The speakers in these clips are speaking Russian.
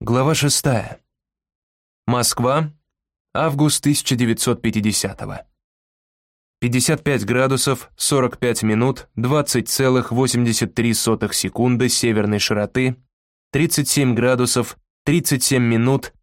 Глава 6. Москва. Август 1950-го. 55 градусов, 45 минут, 20,83 секунды северной широты, 37 градусов, 37 минут,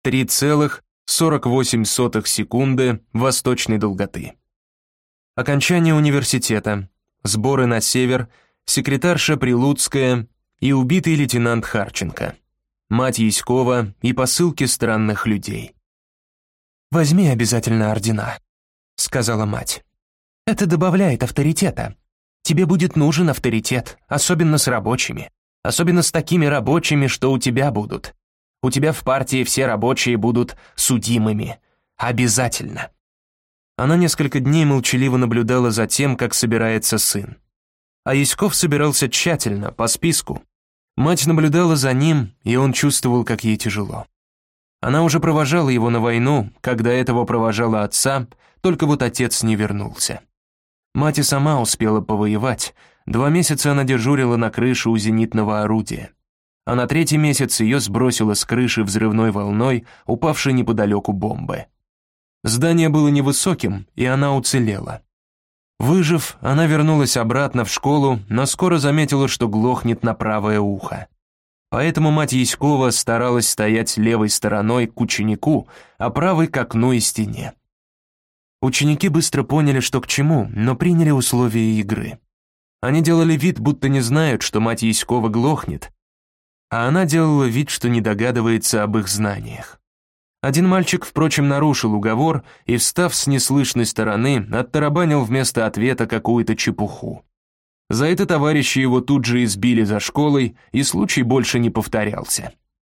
3,48 секунды восточной долготы. Окончание университета, сборы на север, секретарша Прилуцкая и убитый лейтенант Харченко. Мать Яськова и посылки странных людей. «Возьми обязательно ордена», — сказала мать. «Это добавляет авторитета. Тебе будет нужен авторитет, особенно с рабочими. Особенно с такими рабочими, что у тебя будут. У тебя в партии все рабочие будут судимыми. Обязательно». Она несколько дней молчаливо наблюдала за тем, как собирается сын. А Яськов собирался тщательно, по списку. Мать наблюдала за ним, и он чувствовал, как ей тяжело. Она уже провожала его на войну, когда этого провожала отца, только вот отец не вернулся. Мать и сама успела повоевать. 2 месяца она дежурила на крыше у зенитного орудия. А на 3-й месяц ее сбросило с крыши взрывной волной, упавшей неподалеку бомбы. Здание было невысоким, и она уцелела. Выжив, она вернулась обратно в школу, но скоро заметила, что глохнет на правое ухо. Поэтому мать Яськова старалась стоять левой стороной к ученику, а правой к окну и стене. Ученики быстро поняли, что к чему, но приняли условия игры. Они делали вид, будто не знают, что мать Яськова глохнет, а она делала вид, что не догадывается об их знаниях. Один мальчик, впрочем, нарушил уговор и, встав с неслышной стороны, оттарабанил вместо ответа какую-то чепуху. За это товарищи его тут же избили за школой, и случай больше не повторялся.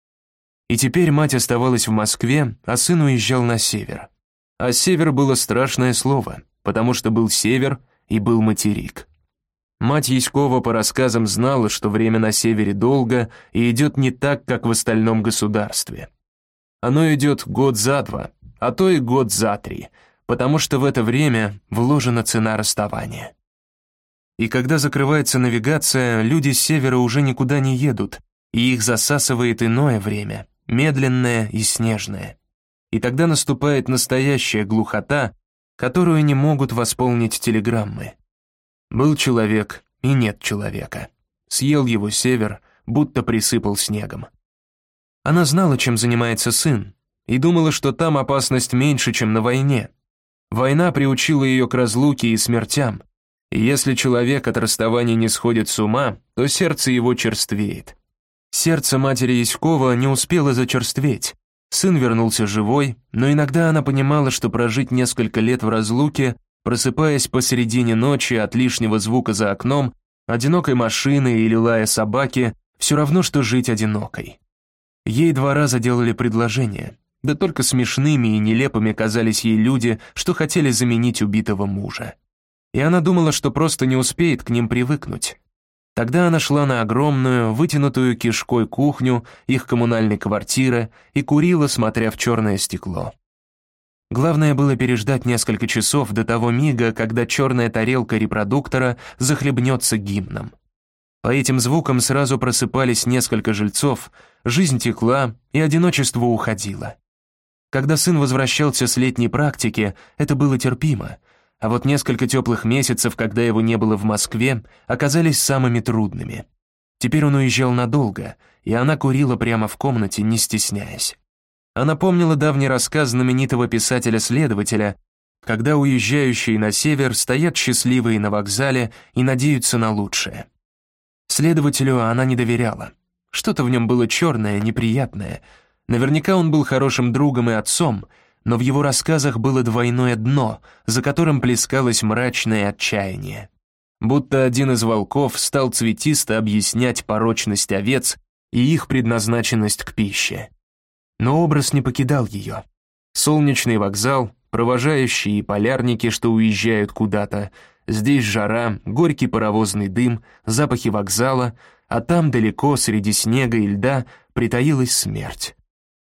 И теперь мать оставалась в Москве, а сын уезжал на север. А север было страшное слово, потому что был север и был материк. Мать Яськова по рассказам знала, что время на севере долго и идет не так, как в остальном государстве. Оно идет год за 2, а то и год за 3, потому что в это время вложена цена расставания. И когда закрывается навигация, люди с севера уже никуда не едут, и их засасывает иное время, медленное и снежное. И тогда наступает настоящая глухота, которую не могут восполнить телеграммы. Был человек, и нет человека. Съел его север, будто присыпал снегом. Она знала, чем занимается сын, и думала, что там опасность меньше, чем на войне. Война приучила ее к разлуке и смертям, и если человек от расставания не сходит с ума, то сердце его черствеет. Сердце матери Яськова не успело зачерстветь. Сын вернулся живой, но иногда она понимала, что прожить несколько лет в разлуке, просыпаясь посередине ночи от лишнего звука за окном, одинокой машины или лая собаки, все равно, что жить одинокой. Ей 2 раза делали предложение, да только смешными и нелепыми казались ей люди, что хотели заменить убитого мужа. И она думала, что просто не успеет к ним привыкнуть. Тогда она шла на огромную, вытянутую кишкой кухню их коммунальной квартиры и курила, смотря в черное стекло. Главное было переждать несколько часов до того мига, когда черная тарелка репродуктора захлебнется гимном. По этим звукам сразу просыпались несколько жильцов, жизнь текла, и одиночество уходило. Когда сын возвращался с летней практики, это было терпимо, а вот несколько теплых месяцев, когда его не было в Москве, оказались самыми трудными. Теперь он уезжал надолго, и она курила прямо в комнате, не стесняясь. Она помнила давний рассказ знаменитого писателя-следователя, когда уезжающие на север стоят счастливые на вокзале и надеются на лучшее. Следователю она не доверяла. Что-то в нем было черное, неприятное. Наверняка он был хорошим другом и отцом, но в его рассказах было двойное дно, за которым плескалось мрачное отчаяние. Будто один из волков стал цветисто объяснять порочность овец и их предназначенность к пище. Но образ не покидал ее. Солнечный вокзал, провожающие и полярники, что уезжают куда-то, здесь жара, горький паровозный дым, запахи вокзала, а там далеко, среди снега и льда, притаилась смерть.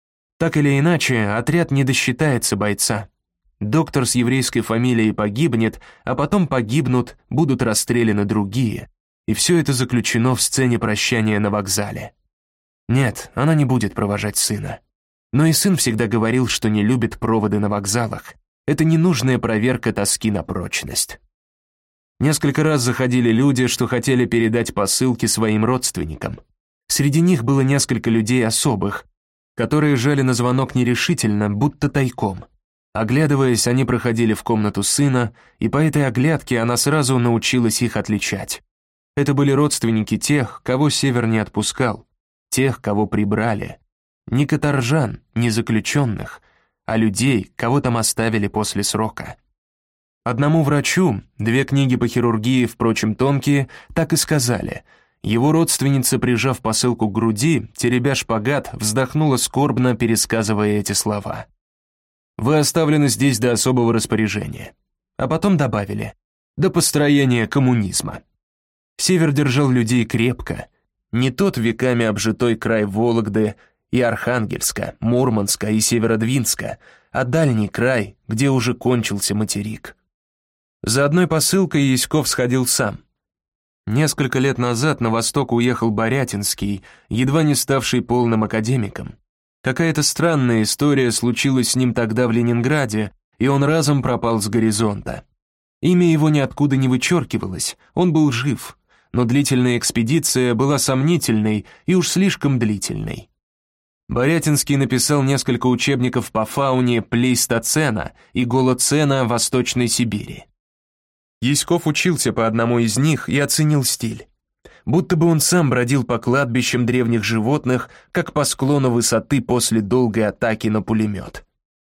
Так или иначе, отряд не досчитается бойца. Доктор с еврейской фамилией погибнет, а потом погибнут, будут расстреляны другие. И все это заключено в сцене прощания на вокзале. Нет, она не будет провожать сына. Но и сын всегда говорил, что не любит проводы на вокзалах. Это ненужная проверка тоски на прочность. Несколько раз заходили люди, что хотели передать посылки своим родственникам. Среди них было несколько людей особых, которые жали на звонок нерешительно, будто тайком. Оглядываясь, они проходили в комнату сына, и по этой оглядке она сразу научилась их отличать. Это были родственники тех, кого Север не отпускал, тех, кого прибрали. Не каторжан, не заключенных, а людей, кого там оставили после срока. Одному врачу, 2 книги по хирургии, впрочем, тонкие, так и сказали. Его родственница, прижав посылку к груди, теребя шпагат, вздохнула скорбно, пересказывая эти слова. «Вы оставлены здесь до особого распоряжения». А потом добавили: «до построения коммунизма». Север держал людей крепко. Не тот веками обжитой край Вологды и Архангельска, Мурманска и Северодвинска, а дальний край, где уже кончился материк. За одной посылкой Яськов сходил сам. Несколько лет назад на восток уехал Борятинский, едва не ставший полным академиком. Какая-то странная история случилась с ним тогда в Ленинграде, и он разом пропал с горизонта. Имя его ниоткуда не вычеркивалось, он был жив, но длительная экспедиция была сомнительной и уж слишком длительной. Борятинский написал несколько учебников по фауне плейстоцена и голоцена Восточной Сибири. Яськов учился по одному из них и оценил стиль. Будто бы он сам бродил по кладбищам древних животных, как по склону высоты после долгой атаки на пулемет.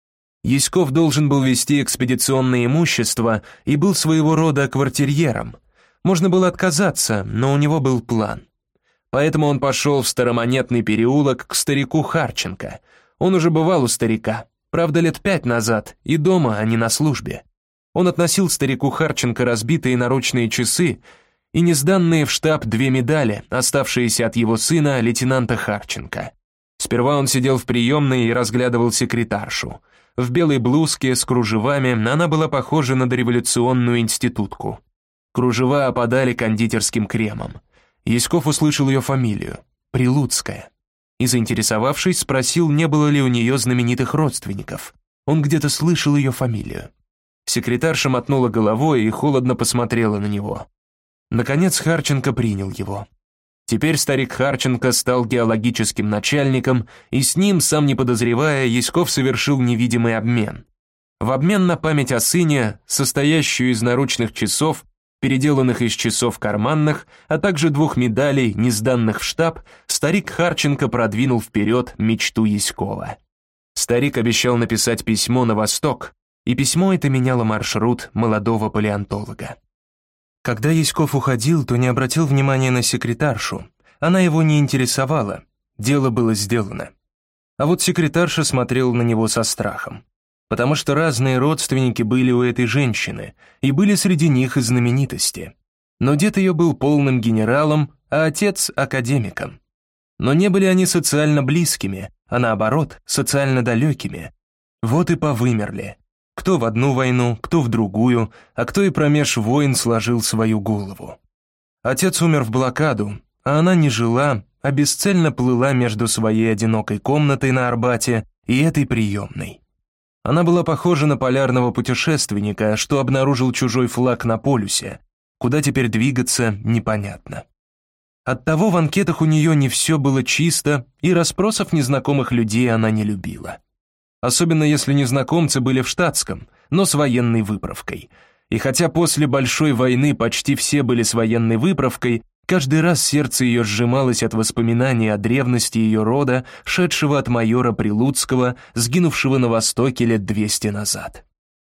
Яськов должен был вести экспедиционное имущество и был своего рода квартирьером. Можно было отказаться, но у него был план. Поэтому он пошел в Старомонетный переулок к старику Харченко. Он уже бывал у старика, правда, лет 5 назад, и дома, а не на службе. Он относил старику Харченко разбитые наручные часы и несданные в штаб 2 медали, оставшиеся от его сына, лейтенанта Харченко. Сперва он сидел в приемной и разглядывал секретаршу. В белой блузке с кружевами она была похожа на дореволюционную институтку. Кружева опадали кондитерским кремом. Яськов услышал ее фамилию – Прилуцкая. И, заинтересовавшись, спросил, не было ли у нее знаменитых родственников. Он где-то слышал ее фамилию. Секретарша мотнула головой и холодно посмотрела на него. Наконец Харченко принял его. Теперь старик Харченко стал геологическим начальником, и с ним, сам не подозревая, Яськов совершил невидимый обмен. В обмен на память о сыне, состоящую из наручных часов, переделанных из часов карманных, а также 2 медалей, не сданных в штаб, старик Харченко продвинул вперед мечту Яськова. Старик обещал написать письмо на восток, и письмо это меняло маршрут молодого палеонтолога. Когда Яськов уходил, то не обратил внимания на секретаршу. Она его не интересовала, дело было сделано. А вот секретарша смотрела на него со страхом, потому что разные родственники были у этой женщины, и были среди них и знаменитости. Но дед ее был полным генералом, а отец – академиком. Но не были они социально близкими, а наоборот, социально далекими. Вот и повымерли. Кто в одну войну, кто в другую, а кто и промеж войн сложил свою голову. Отец умер в блокаду, а она не жила, а бесцельно плыла между своей одинокой комнатой на Арбате и этой приемной. Она была похожа на полярного путешественника, что обнаружил чужой флаг на полюсе. Куда теперь двигаться, непонятно. Оттого в анкетах у нее не все было чисто, и расспросов незнакомых людей она не любила. Особенно если незнакомцы были в штатском, но с военной выправкой. И хотя после Большой войны почти все были с военной выправкой, каждый раз сердце ее сжималось от воспоминаний о древности ее рода, шедшего от майора Прилуцкого, сгинувшего на Востоке лет 200 назад.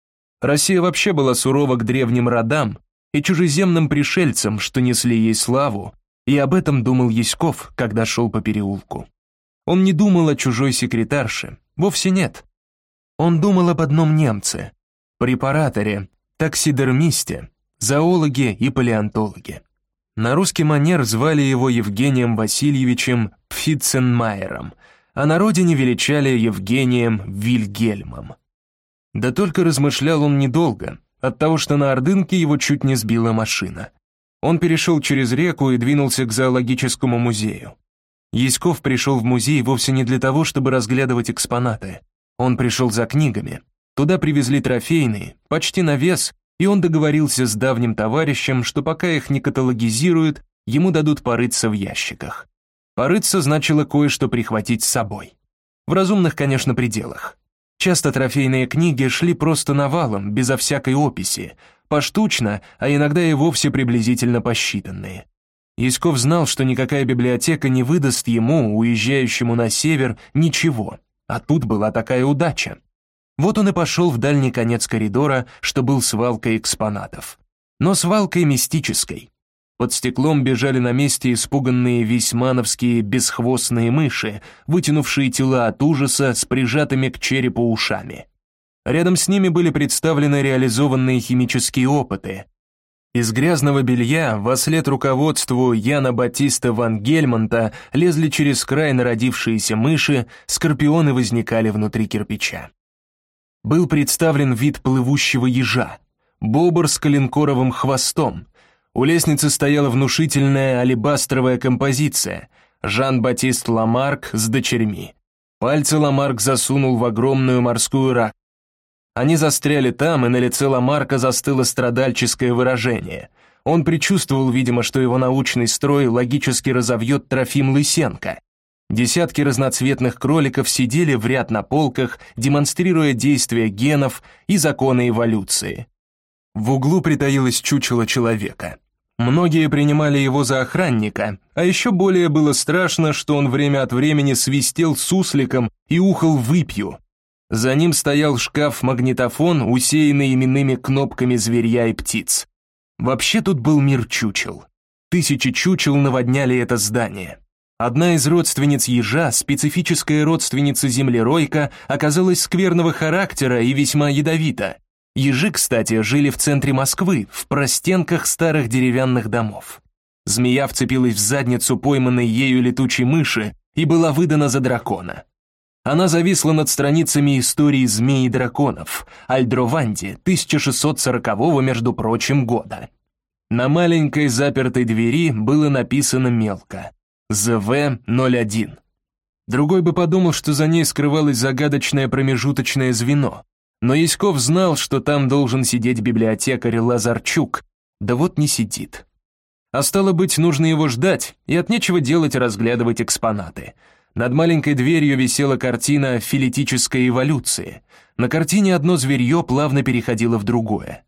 Россия вообще была сурова к древним родам и чужеземным пришельцам, что несли ей славу, и об этом думал Яськов, когда шел по переулку. Он не думал о чужой секретарше, вовсе нет. Он думал об одном немце, препараторе, таксидермисте, зоологе и палеонтологе. На русский манер звали его Евгением Васильевичем Пфитценмайером, а на родине величали Евгением Вильгельмом. Да только размышлял он недолго, от того, что на Ордынке его чуть не сбила машина. Он перешел через реку и двинулся к зоологическому музею. Яськов пришел в музей вовсе не для того, чтобы разглядывать экспонаты. Он пришел за книгами. Туда привезли трофейные, почти на вес, и он договорился с давним товарищем, что пока их не каталогизируют, ему дадут порыться в ящиках. Порыться значило кое-что прихватить с собой. В разумных, конечно, пределах. Часто трофейные книги шли просто навалом, безо всякой описи, поштучно, а иногда и вовсе приблизительно посчитанные. Яськов знал, что никакая библиотека не выдаст ему, уезжающему на север, ничего, а тут была такая удача. Вот он и пошел в дальний конец коридора, что был свалкой экспонатов. Но свалкой мистической. Под стеклом бежали на месте испуганные весьмановские бесхвостные мыши, вытянувшие тела от ужаса с прижатыми к черепу ушами. Рядом с ними были представлены реализованные химические опыты. Из грязного белья вослед руководству Яна Батиста ван Гельмонта лезли через край народившиеся мыши, скорпионы возникали внутри кирпича. Был представлен вид плывущего ежа, бобр с коленкоровым хвостом. У лестницы стояла внушительная алебастровая композиция «Жан-Батист Ламарк с дочерьми». Пальцы Ламарк засунул в огромную морскую раковину. Они застряли там, и на лице Ламарка застыло страдальческое выражение. Он предчувствовал, видимо, что его научный строй логически разовьет Трофим Лысенко. Десятки разноцветных кроликов сидели в ряд на полках, демонстрируя действия генов и законы эволюции. В углу притаилось чучело человека. Многие принимали его за охранника, а еще более было страшно, что он время от времени свистел сусликом и ухал «выпью». За ним стоял шкаф-магнитофон, усеянный именными кнопками зверья и птиц. Вообще тут был мир чучел. Тысячи чучел наводняли это здание. Одна из родственниц ежа, специфическая родственница землеройка, оказалась скверного характера и весьма ядовита. Ежи, кстати, жили в центре Москвы, в простенках старых деревянных домов. Змея вцепилась в задницу пойманной ею летучей мыши и была выдана за дракона. Она зависла над страницами истории змей и драконов, Альдрованди, 1640-го, между прочим, года. На маленькой запертой двери было написано мелко «ЗВ-01». Другой бы подумал, что за ней скрывалось загадочное промежуточное звено, но Яськов знал, что там должен сидеть библиотекарь Лазарчук, да вот не сидит. А стало быть, нужно его ждать, и от нечего делать разглядывать экспонаты. Над маленькой дверью висела картина филетической эволюции. На картине одно зверье плавно переходило в другое.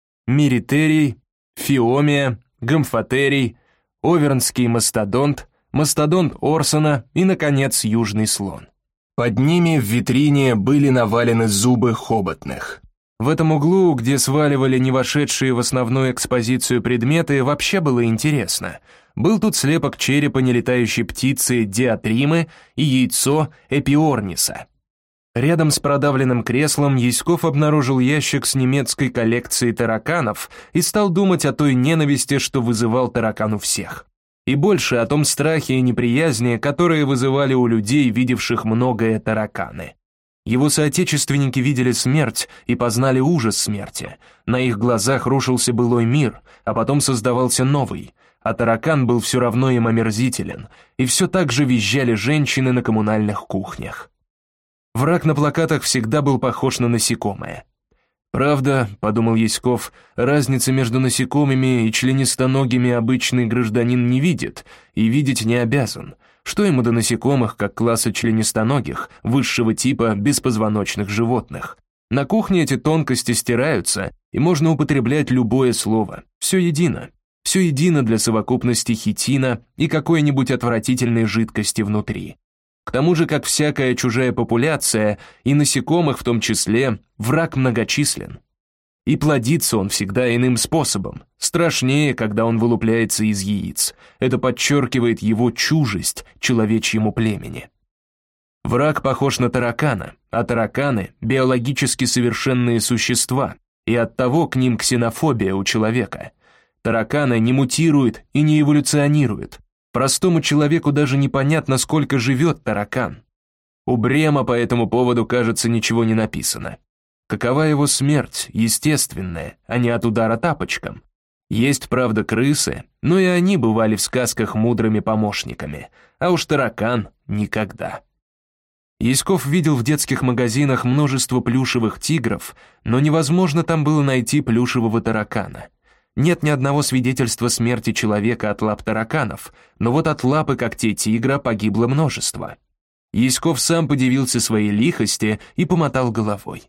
Миритерий, Фиомия, Гомфотерий, Овернский мастодонт, мастодонт Орсона и, наконец, южный слон. Под ними в витрине были навалены зубы хоботных. В этом углу, где сваливали не вошедшие в основную экспозицию предметы, вообще было интересно. Был тут слепок черепа нелетающей птицы диатримы и яйцо эпиорниса. Рядом с продавленным креслом Яськов обнаружил ящик с немецкой коллекцией тараканов и стал думать о той ненависти, что вызывал таракан у всех. И больше о том страхе и неприязни, которые вызывали у людей, видевших многое тараканы. Его соотечественники видели смерть и познали ужас смерти. На их глазах рушился былой мир, а потом создавался новый, а таракан был все равно им омерзителен, и все так же визжали женщины на коммунальных кухнях. Враг на плакатах всегда был похож на насекомое. «Правда, — подумал Яськов, — разницы между насекомыми и членистоногими обычный гражданин не видит и видеть не обязан. Что ему до насекомых, как класса членистоногих, высшего типа беспозвоночных животных? На кухне эти тонкости стираются, и можно употреблять любое слово. Все едино. Все едино для совокупности хитина и какой-нибудь отвратительной жидкости внутри. К тому же, как всякая чужая популяция, и насекомых в том числе, враг многочислен. И плодится он всегда иным способом, страшнее, когда он вылупляется из яиц. Это подчеркивает его чужесть человечьему племени. Враг похож на таракана, а тараканы — биологически совершенные существа, и оттого к ним ксенофобия у человека. Тараканы не мутируют и не эволюционируют. Простому человеку даже непонятно, сколько живет таракан. У Брема по этому поводу, кажется, ничего не написано. Какова его смерть, естественная, а не от удара тапочком? Есть, правда, крысы, но и они бывали в сказках мудрыми помощниками, а уж таракан никогда. Яськов видел в детских магазинах множество плюшевых тигров, но невозможно там было найти плюшевого таракана. Нет ни одного свидетельства смерти человека от лап тараканов, но вот от лап и когтей тигра погибло множество. Яськов сам подивился своей лихости и помотал головой.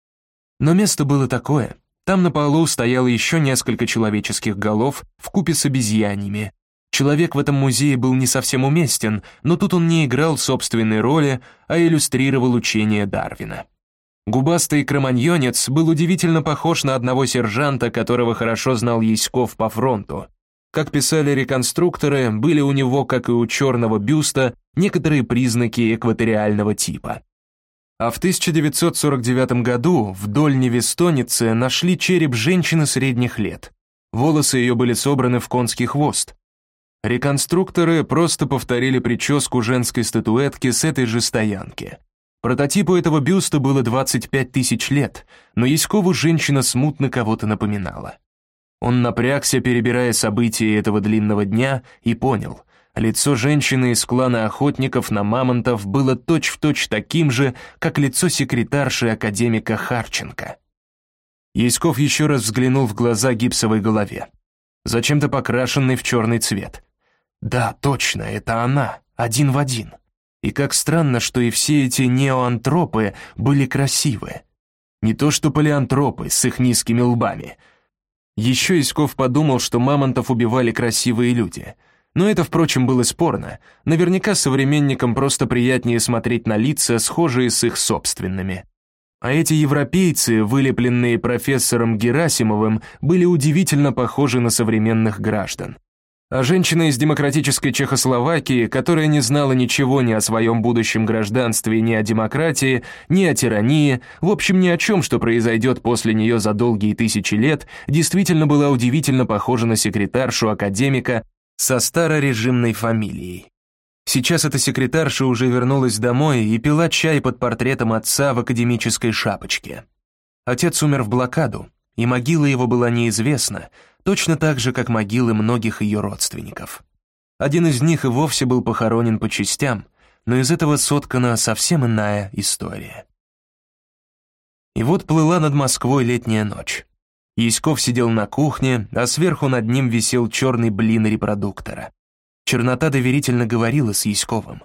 Но место было такое. Там на полу стояло еще несколько человеческих голов вкупе с обезьяньями. Человек в этом музее был не совсем уместен, но тут он не играл собственной роли, а иллюстрировал учение Дарвина. Губастый кроманьонец был удивительно похож на одного сержанта, которого хорошо знал Яськов по фронту. Как писали реконструкторы, были у него, как и у черного бюста, некоторые признаки экваториального типа. А в 1949 году в Дольне-Вестонице нашли череп женщины средних лет. Волосы ее были собраны в конский хвост. Реконструкторы просто повторили прическу женской статуэтки с этой же стоянки. Прототипу этого бюста было 25 тысяч лет, но Яськову женщина смутно кого-то напоминала. Он напрягся, перебирая события этого длинного дня, и понял — лицо женщины из клана охотников на мамонтов было точь-в-точь таким же, как лицо секретарши академика Харченко. Яськов еще раз взглянул в глаза гипсовой голове, зачем-то покрашенной в черный цвет. Да, точно, это она, один в один. И как странно, что и все эти неоантропы были красивы. Не то что палеантропы с их низкими лбами. Еще Яськов подумал, что мамонтов убивали красивые люди. Но это, впрочем, было спорно. Наверняка современникам просто приятнее смотреть на лица, схожие с их собственными. А эти европейцы, вылепленные профессором Герасимовым, были удивительно похожи на современных граждан. А женщина из демократической Чехословакии, которая не знала ничего ни о своем будущем гражданстве, ни о демократии, ни о тирании, в общем, ни о чем, что произойдет после нее за долгие тысячи лет, действительно была удивительно похожа на секретаршу академика со старорежимной фамилией. Сейчас эта секретарша уже вернулась домой и пила чай под портретом отца в академической шапочке. Отец умер в блокаду, и могила его была неизвестна, точно так же, как могилы многих ее родственников. Один из них и вовсе был похоронен по частям, но из этого соткана совсем иная история. И вот плыла над Москвой летняя ночь. Яськов сидел на кухне, а сверху над ним висел черный блин репродуктора. Чернота доверительно говорила с Яськовым.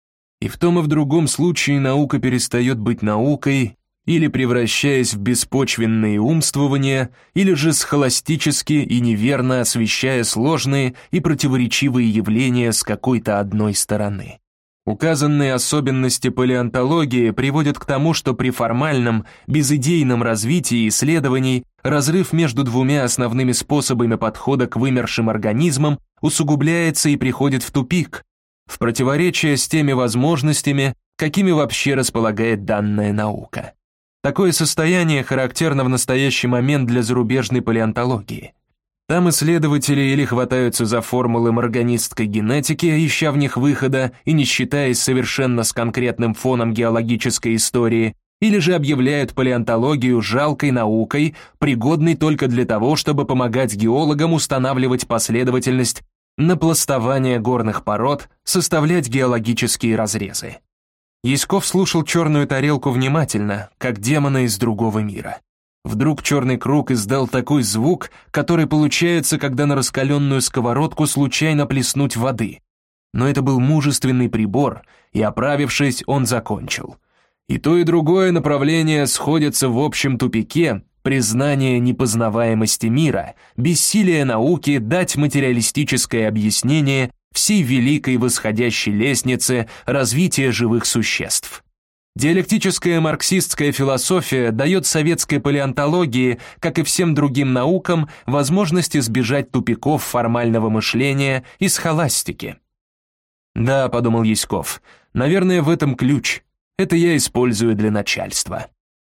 И в том и в другом случае наука перестает быть наукой, или превращаясь в беспочвенные умствования, или же схоластически и неверно освещая сложные и противоречивые явления с какой-то одной стороны. Указанные особенности палеонтологии приводят к тому, что при формальном, безидейном развитии исследований разрыв между двумя основными способами подхода к вымершим организмам усугубляется и приходит в тупик, в противоречие с теми возможностями, какими вообще располагает данная наука. Такое состояние характерно в настоящий момент для зарубежной палеонтологии. Там исследователи или хватаются за формулы морганистской генетики, ища в них выхода и не считаясь совершенно с конкретным фоном геологической истории, или же объявляют палеонтологию жалкой наукой, пригодной только для того, чтобы помогать геологам устанавливать последовательность напластования горных пород, составлять геологические разрезы. Яськов слушал черную тарелку внимательно, как демона из другого мира. Вдруг черный круг издал такой звук, который получается, когда на раскаленную сковородку случайно плеснуть воды. Но это был мужественный прибор, и, оправившись, он закончил. И то, и другое направление сходятся в общем тупике, признание непознаваемости мира, бессилие науки дать материалистическое объяснение всей великой восходящей лестнице развития живых существ. Диалектическая марксистская философия дает советской палеонтологии, как и всем другим наукам, возможность избежать тупиков формального мышления и схоластики. «Да», — подумал Яськов, — «наверное, в этом ключ. Это я использую для начальства».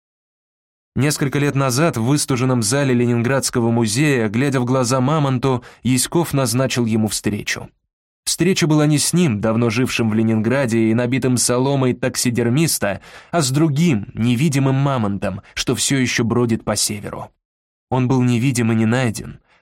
Несколько лет назад в выстуженном зале Ленинградского музея, глядя в глаза мамонту, Яськов назначил ему встречу. Встреча была не с ним, давно жившим в Ленинграде и набитым соломой таксидермиста, а с другим, невидимым мамонтом, что все еще бродит по северу. Он был невидим и не найден,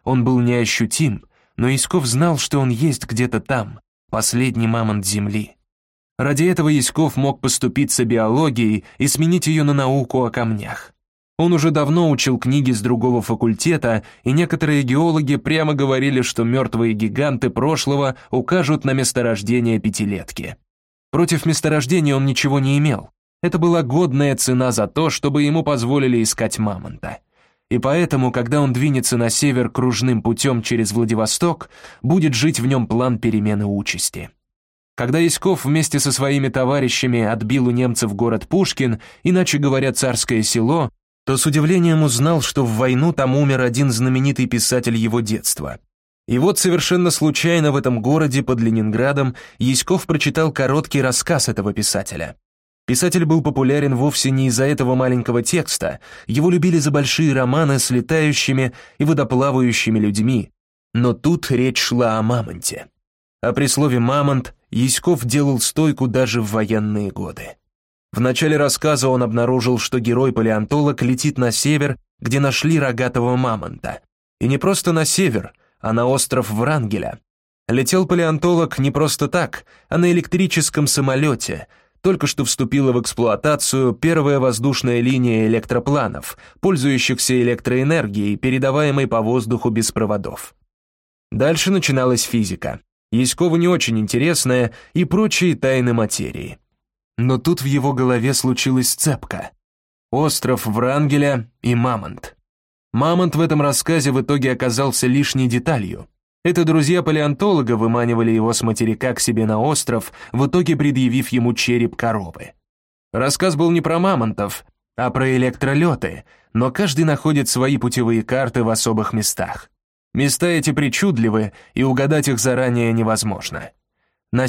Он был неощутим, но Яськов знал, что он есть где-то там, последний мамонт Земли. Ради этого Яськов мог поступиться биологией и сменить ее на науку о камнях. Он уже давно учил книги с другого факультета, и некоторые геологи прямо говорили, что мертвые гиганты прошлого укажут на месторождение пятилетки. Против месторождения он ничего не имел. Это была годная цена за то, чтобы ему позволили искать мамонта. И поэтому, когда он двинется на север кружным путем через Владивосток, будет жить в нем план перемены участи. Когда Яськов вместе со своими товарищами отбил у немцев город Пушкин, иначе говоря, Царское Село, то с удивлением узнал, что в войну там умер один знаменитый писатель его детства. И вот совершенно случайно в этом городе под Ленинградом Яськов прочитал короткий рассказ этого писателя. Писатель был популярен вовсе не из-за этого маленького текста, его любили за большие романы с летающими и водоплавающими людьми. Но тут речь шла о мамонте. А при слове «мамонт» Яськов делал стойку даже в военные годы. В начале рассказа он обнаружил, что герой-палеонтолог летит на север, где нашли рогатого мамонта. И не просто на север, а на остров Врангеля. Летел палеонтолог не просто так, а на электрическом самолете. Только что вступила в эксплуатацию первая воздушная линия электропланов, пользующихся электроэнергией, передаваемой по воздуху без проводов. Дальше начиналась физика. Яськову не очень интересная и прочие тайны материи. Но тут в его голове случилась сцепка. Остров Врангеля и мамонт. Мамонт в этом рассказе в итоге оказался лишней деталью. Это друзья палеонтолога выманивали его с материка к себе на остров, в итоге предъявив ему череп коровы. Рассказ был не про мамонтов, а про электролеты, но каждый находит свои путевые карты в особых местах. Места эти причудливы, и угадать их заранее невозможно. На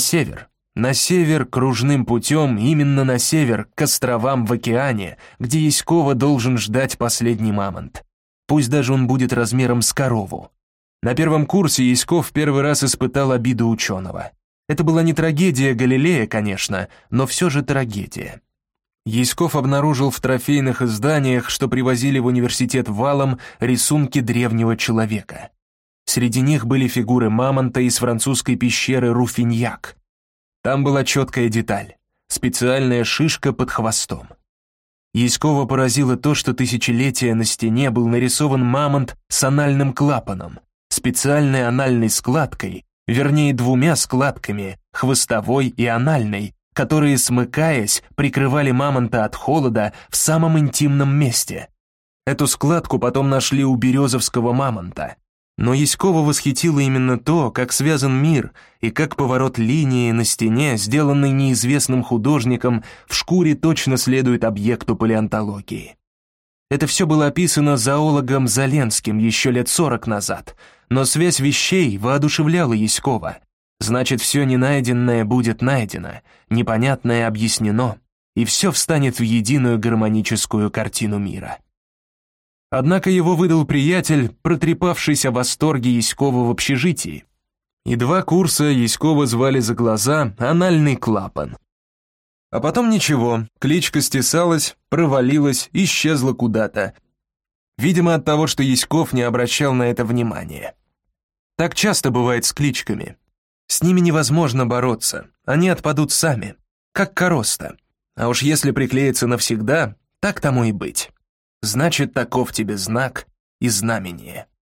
север кружным путем, именно на север, к островам в океане, где Яськова должен ждать последний мамонт. Пусть даже он будет размером с корову. На первом курсе Яськов первый раз испытал обиду ученого. Это была не трагедия Галилея, конечно, но все же трагедия. Яськов обнаружил в трофейных изданиях, что привозили в университет валом, рисунки древнего человека. Среди них были фигуры мамонта из французской пещеры Руфиньяк. Там была четкая деталь — специальная шишка под хвостом. Яськова поразило то, что тысячелетия на стене был нарисован мамонт с анальным клапаном, специальной анальной складкой, вернее двумя складками, хвостовой и анальной, которые, смыкаясь, прикрывали мамонта от холода в самом интимном месте. Эту складку потом нашли у березовского мамонта. Но Яськова восхитило именно то, как связан мир и как поворот линии на стене, сделанный неизвестным художником, в шкуре точно следует объекту палеонтологии. Это все было описано зоологом Заленским еще лет 40 назад, но связь вещей воодушевляла Яськова. Значит, все ненайденное будет найдено, непонятное объяснено, и все встанет в единую гармоническую картину мира. Однако его выдал приятель, протрепавшийся в восторге Яськова в общежитии. И 2 курса Яськова звали за глаза «анальный клапан». А потом ничего, кличка стесалась, провалилась, исчезла куда-то. Видимо, от того, что Яськов не обращал на это внимания. Так часто бывает с кличками. С ними невозможно бороться, они отпадут сами, как короста. А уж если приклеиться навсегда, так тому и быть. Значит, таков тебе знак и знамение.